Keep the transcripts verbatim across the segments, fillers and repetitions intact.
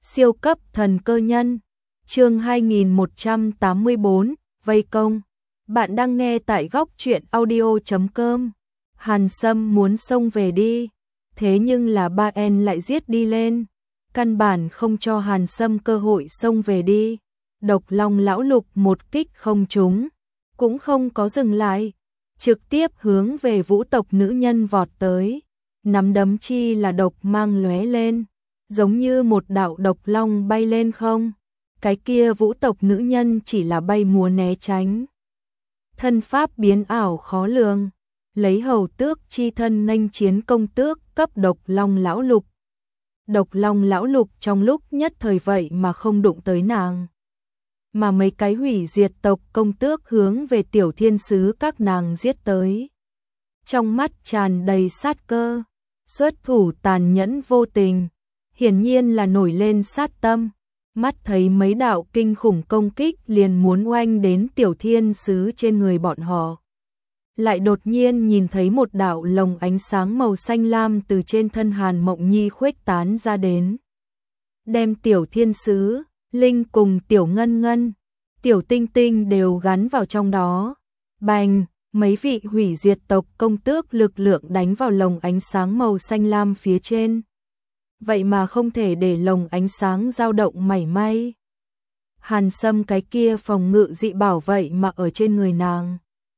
Siêu cấp thần cơ nhân. Chương hai nghìn một trăm tám mươi bốn, vây công. Bạn đang nghe tại góc truyện audio chấm com. Hàn Sâm muốn xông về đi, thế nhưng là ba en lại giết đi lên, căn bản không cho Hàn Sâm cơ hội xông về đi. Độc Long lão lục một kích không trúng, cũng không có dừng lại, trực tiếp hướng về vũ tộc nữ nhân vọt tới. Nắm đấm chi là độc mang lóe lên, giống như một đạo độc long bay lên không. Cái kia vũ tộc nữ nhân chỉ là bay múa né tránh. Thân pháp biến ảo khó lường, lấy hầu tước chi thân nghênh chiến công tước cấp Độc Long lão lục. Độc Long lão lục trong lúc nhất thời vậy mà không đụng tới nàng, mà mấy cái hủy diệt tộc công tước hướng về tiểu thiên sứ các nàng giết tới. Trong mắt tràn đầy sát cơ, xuất thủ tàn nhẫn vô tình, hiển nhiên là nổi lên sát tâm. Mắt thấy mấy đạo kinh khủng công kích liền muốn oanh đến tiểu thiên sứ trên người bọn họ, lại đột nhiên nhìn thấy một đạo lồng ánh sáng màu xanh lam từ trên thân Hàn Mộng Nhi khuếch tán ra đến, đem tiểu thiên sứ, linh cùng tiểu ngân ngân, tiểu tinh tinh đều gắn vào trong đó. Bành, mấy vị hủy diệt tộc công tước lực lượng đánh vào lồng ánh sáng màu xanh lam phía trên, vậy mà không thể để lồng ánh sáng dao động mảy may. Hàn Sâm cái kia phòng ngự dị bảo vậy mà ở trên người nàng.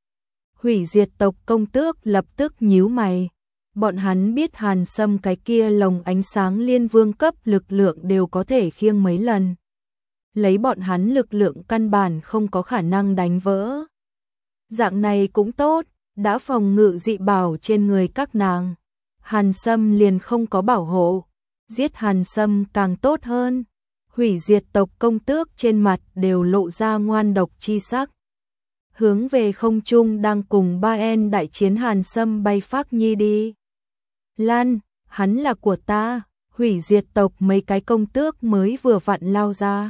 Hủy diệt tộc công tước lập tức nhíu mày, bọn hắn biết Hàn Sâm cái kia lồng ánh sáng liên vương cấp lực lượng đều có thể khiêng mấy lần, lấy bọn hắn lực lượng căn bản không có khả năng đánh vỡ. Dạng này cũng tốt, đã phòng ngự dị bảo trên người các nàng, Hàn Sâm liền không có bảo hộ, giết Hàn Sâm càng tốt hơn. Hủy diệt tộc công tước trên mặt đều lộ ra ngoan độc chi sắc, hướng về không trung đang cùng ba en đại chiến Hàn Sâm bay phát nhi đi. Lan, hắn là của ta. Hủy diệt tộc mấy cái công tước mới vừa vặn lao ra,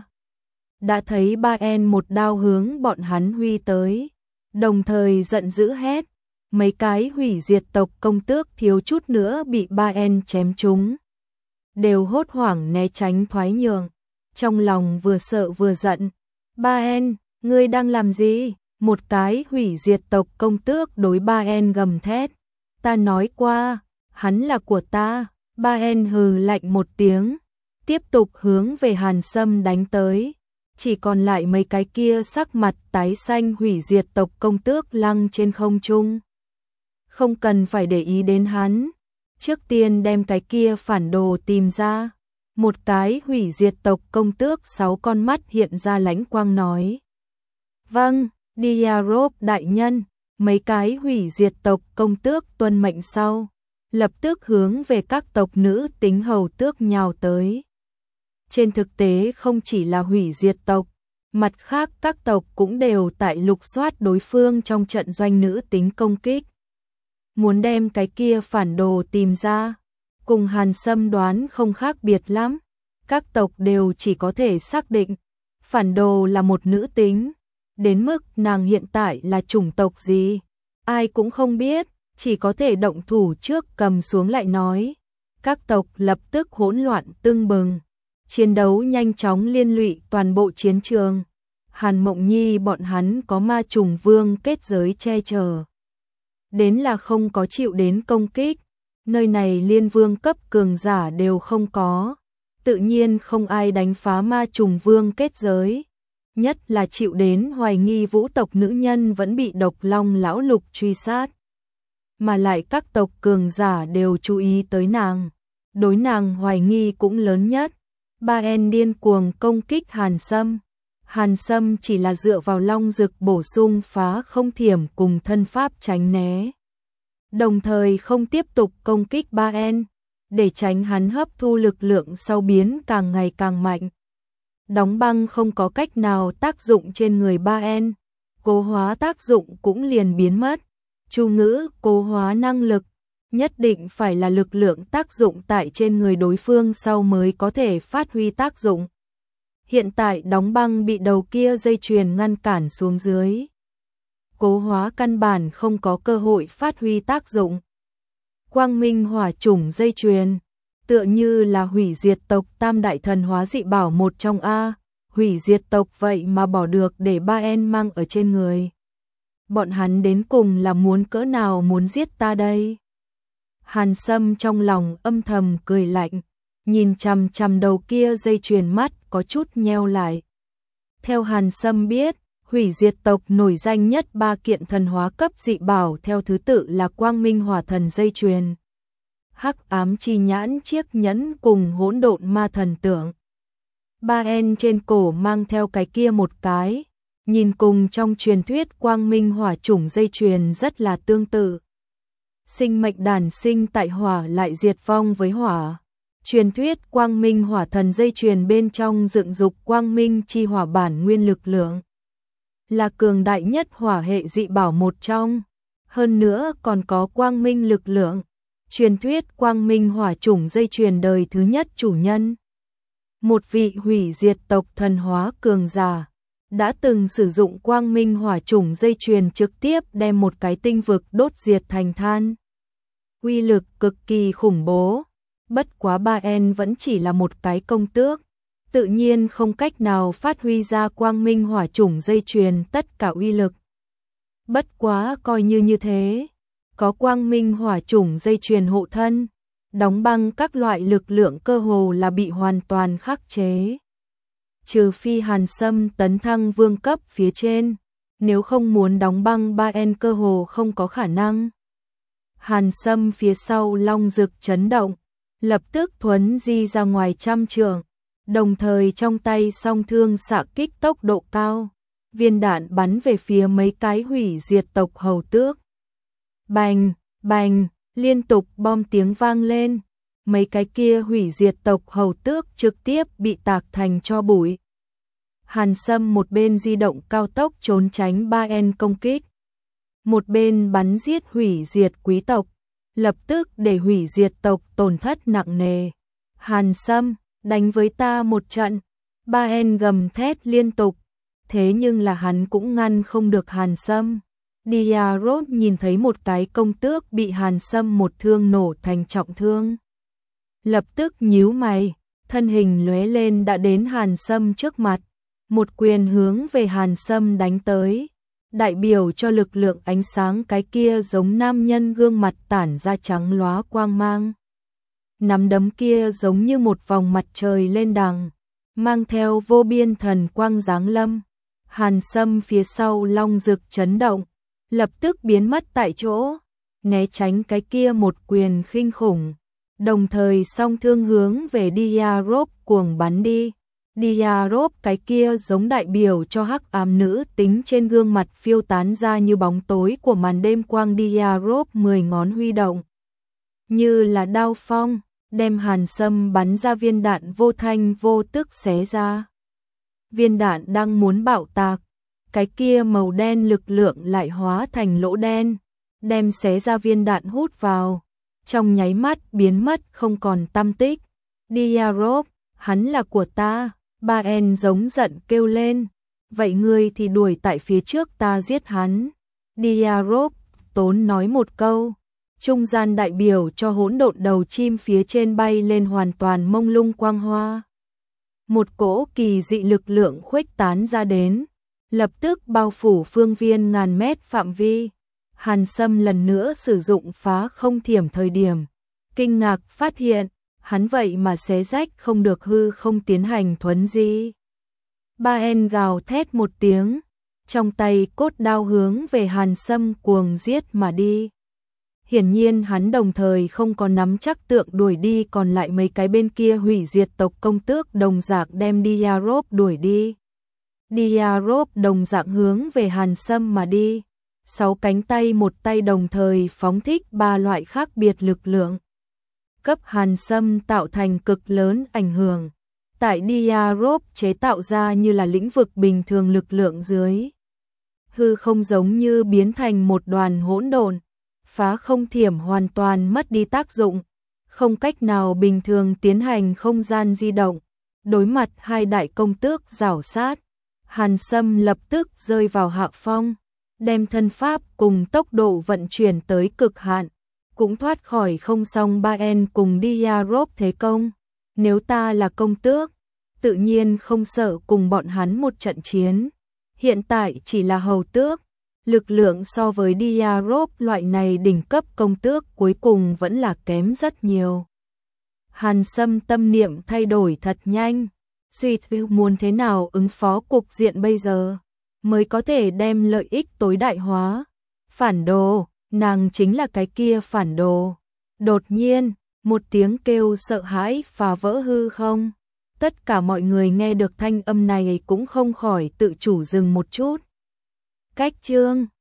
đã thấy ba en một đao hướng bọn hắn huy tới, đồng thời giận dữ hét. Mấy cái hủy diệt tộc công tước thiếu chút nữa bị ba en chém trúng, đều hốt hoảng né tránh thoái nhường, trong lòng vừa sợ vừa giận. Ba en, ngươi đang làm gì? Một cái hủy diệt tộc công tước đối ba en gầm thét. Ta nói qua, hắn là của ta. Ba en hừ lạnh một tiếng, tiếp tục hướng về Hàn Sâm đánh tới. Chỉ còn lại mấy cái kia sắc mặt tái xanh hủy diệt tộc công tước lăng trên không trung. Không cần phải để ý đến hắn, trước tiên đem cái kia phản đồ tìm ra. Một cái hủy diệt tộc công tước sáu con mắt hiện ra lãnh quang nói. Vâng, Diarop đại nhân. Mấy cái hủy diệt tộc công tước tuân mệnh sau, lập tức hướng về các tộc nữ tính hầu tước nhào tới. Trên thực tế không chỉ là hủy diệt tộc, mặt khác các tộc cũng đều tại lục soát đối phương trong trận doanh nữ tính công kích, muốn đem cái kia phản đồ tìm ra. Cùng Hàn Sâm đoán không khác biệt lắm, các tộc đều chỉ có thể xác định phản đồ là một nữ tính, đến mức nàng hiện tại là chủng tộc gì ai cũng không biết, chỉ có thể động thủ trước cầm xuống lại nói. Các tộc lập tức hỗn loạn tưng bừng, chiến đấu nhanh chóng liên lụy toàn bộ chiến trường. Hàn Mộng Nhi bọn hắn có ma trùng vương kết giới che chở, đến là không có chịu đến công kích. Nơi này liên vương cấp cường giả đều không có, tự nhiên không ai đánh phá ma trùng vương kết giới. Nhất là chịu đến hoài nghi vũ tộc nữ nhân vẫn bị Độc Long lão lục truy sát, mà lại các tộc cường giả đều chú ý tới nàng, đối nàng hoài nghi cũng lớn nhất. Ba en điên cuồng công kích Hàn Sâm, Hàn Sâm chỉ là dựa vào long dực bổ sung phá không thiểm cùng thân pháp tránh né, đồng thời không tiếp tục công kích ba en, để tránh hắn hấp thu lực lượng sau biến càng ngày càng mạnh. Đóng băng không có cách nào tác dụng trên người ba en, cố hóa tác dụng cũng liền biến mất. Chu ngữ cố hóa năng lực, nhất định phải là lực lượng tác dụng tại trên người đối phương sau mới có thể phát huy tác dụng. Hiện tại đóng băng bị đầu kia dây chuyền ngăn cản xuống dưới, cố hóa căn bản không có cơ hội phát huy tác dụng. Quang minh hỏa chủng dây chuyền, tựa như là hủy diệt tộc tam đại thần hóa dị bảo một trong a, hủy diệt tộc vậy mà bỏ được để ba en mang ở trên người. Bọn hắn đến cùng là muốn cỡ nào muốn giết ta đây? Hàn Sâm trong lòng âm thầm cười lạnh, nhìn chằm chằm đầu kia dây chuyền mắt có chút nheo lại. Theo Hàn Sâm biết, hủy diệt tộc nổi danh nhất ba kiện thần hóa cấp dị bảo theo thứ tự là Quang Minh Hỏa Thần dây chuyền, Hắc Ám Chi Nhãn chiếc nhẫn cùng Hỗn Độn Ma Thần tượng. Ba en trên cổ mang theo cái kia một cái, nhìn cùng trong truyền thuyết Quang Minh Hỏa chủng dây chuyền rất là tương tự. Sinh mệnh đản sinh tại hỏa lại diệt vong với hỏa. Truyền thuyết Quang Minh Hỏa Thần dây chuyền bên trong dựng dục Quang Minh chi hỏa bản nguyên lực lượng, là cường đại nhất hỏa hệ dị bảo một trong, hơn nữa còn có quang minh lực lượng. Truyền thuyết Quang Minh Hỏa chủng dây chuyền đời thứ nhất chủ nhân, một vị hủy diệt tộc thần hóa cường giả, đã từng sử dụng Quang Minh Hỏa chủng dây chuyền trực tiếp đem một cái tinh vực đốt diệt thành than. Uy lực cực kỳ khủng bố, bất quá ba en vẫn chỉ là một cái công tước, tự nhiên không cách nào phát huy ra Quang Minh Hỏa chủng dây chuyền tất cả uy lực. Bất quá coi như như thế, có Quang Minh Hỏa chủng dây chuyền hộ thân, đóng băng các loại lực lượng cơ hồ là bị hoàn toàn khắc chế. Trừ phi Hàn Sâm tấn thăng vương cấp phía trên, nếu không muốn đóng băng ba en cơ hồ không có khả năng. Hàn Sâm phía sau long rực chấn động, lập tức thuấn di ra ngoài trăm trượng, đồng thời trong tay song thương xạ kích tốc độ cao, viên đạn bắn về phía mấy cái hủy diệt tộc hầu tước. Bành, bành, liên tục bom tiếng vang lên, mấy cái kia hủy diệt tộc hầu tước trực tiếp bị tạc thành tro bụi. Hàn Sâm một bên di động cao tốc trốn tránh ba en công kích, một bên bắn giết hủy diệt quý tộc, lập tức để hủy diệt tộc tổn thất nặng nề. Hàn Sâm, đánh với ta một trận. Ba en gầm thét liên tục, thế nhưng là hắn cũng ngăn không được Hàn Sâm. Diarop nhìn thấy một cái công tước bị Hàn Sâm một thương nổ thành trọng thương, lập tức nhíu mày, thân hình lóe lên đã đến Hàn Sâm trước mặt, một quyền hướng về Hàn Sâm đánh tới. Đại biểu cho lực lượng ánh sáng cái kia giống nam nhân gương mặt tản ra trắng lóa quang mang. Nắm đấm kia giống như một vòng mặt trời lên đằng, mang theo vô biên thần quang giáng lâm. Hàn Sâm phía sau long rực chấn động, lập tức biến mất tại chỗ, né tránh cái kia một quyền khinh khủng, đồng thời song thương hướng về Diarop cuồng bắn đi. Diarop cái kia giống đại biểu cho hắc ám nữ tính trên gương mặt phiêu tán ra như bóng tối của màn đêm quang. Diarop mười ngón huy động, như là đao phong, đem Hàn Sâm bắn ra viên đạn vô thanh vô tức xé ra. Viên đạn đang muốn bạo tạc, cái kia màu đen lực lượng lại hóa thành lỗ đen, đem xé ra viên đạn hút vào, trong nháy mắt biến mất không còn tăm tích. Diarop, hắn là của ta. Ba en giống giận kêu lên, vậy ngươi thì đuổi tại phía trước ta giết hắn. Diarop tốn nói một câu, trung gian đại biểu cho hỗn độn đầu chim phía trên bay lên hoàn toàn mông lung quang hoa. Một cỗ kỳ dị lực lượng khuếch tán ra đến, lập tức bao phủ phương viên ngàn mét phạm vi. Hàn Sâm lần nữa sử dụng phá không thiểm thời điểm, kinh ngạc phát hiện, hắn vậy mà xé rách không được hư không tiến hành thuấn di. Ba en gào thét một tiếng, trong tay cốt đao hướng về Hàn Sâm cuồng giết mà đi. Hiển nhiên hắn đồng thời không có nắm chắc tượng đuổi đi còn lại mấy cái bên kia hủy diệt tộc công tước đồng dạng đem Diarop đuổi đi. Diarop đồng dạng hướng về Hàn Sâm mà đi. Sáu cánh tay một tay đồng thời phóng thích ba loại khác biệt lực lượng, cấp Hàn Sâm tạo thành cực lớn ảnh hưởng. Tại Diarop chế tạo ra như là lĩnh vực bình thường lực lượng dưới, hư không giống như biến thành một đoàn hỗn độn, phá không thiểm hoàn toàn mất đi tác dụng, không cách nào bình thường tiến hành không gian di động. Đối mặt hai đại công tước rảo sát, Hàn Sâm lập tức rơi vào hạ phong, đem thân pháp cùng tốc độ vận chuyển tới cực hạn, cũng thoát khỏi không song Baen cùng Diarop thế công. Nếu ta là công tước, tự nhiên không sợ cùng bọn hắn một trận chiến. Hiện tại chỉ là hầu tước, lực lượng so với Diarop loại này đỉnh cấp công tước cuối cùng vẫn là kém rất nhiều. Hàn Sâm tâm niệm thay đổi thật nhanh, suy tư muốn thế nào ứng phó cục diện bây giờ, mới có thể đem lợi ích tối đại hóa. Phản đồ, nàng chính là cái kia phản đồ. Đột nhiên, một tiếng kêu sợ hãi phá vỡ hư không. Tất cả mọi người nghe được thanh âm này cũng không khỏi tự chủ dừng một chút. Cách chương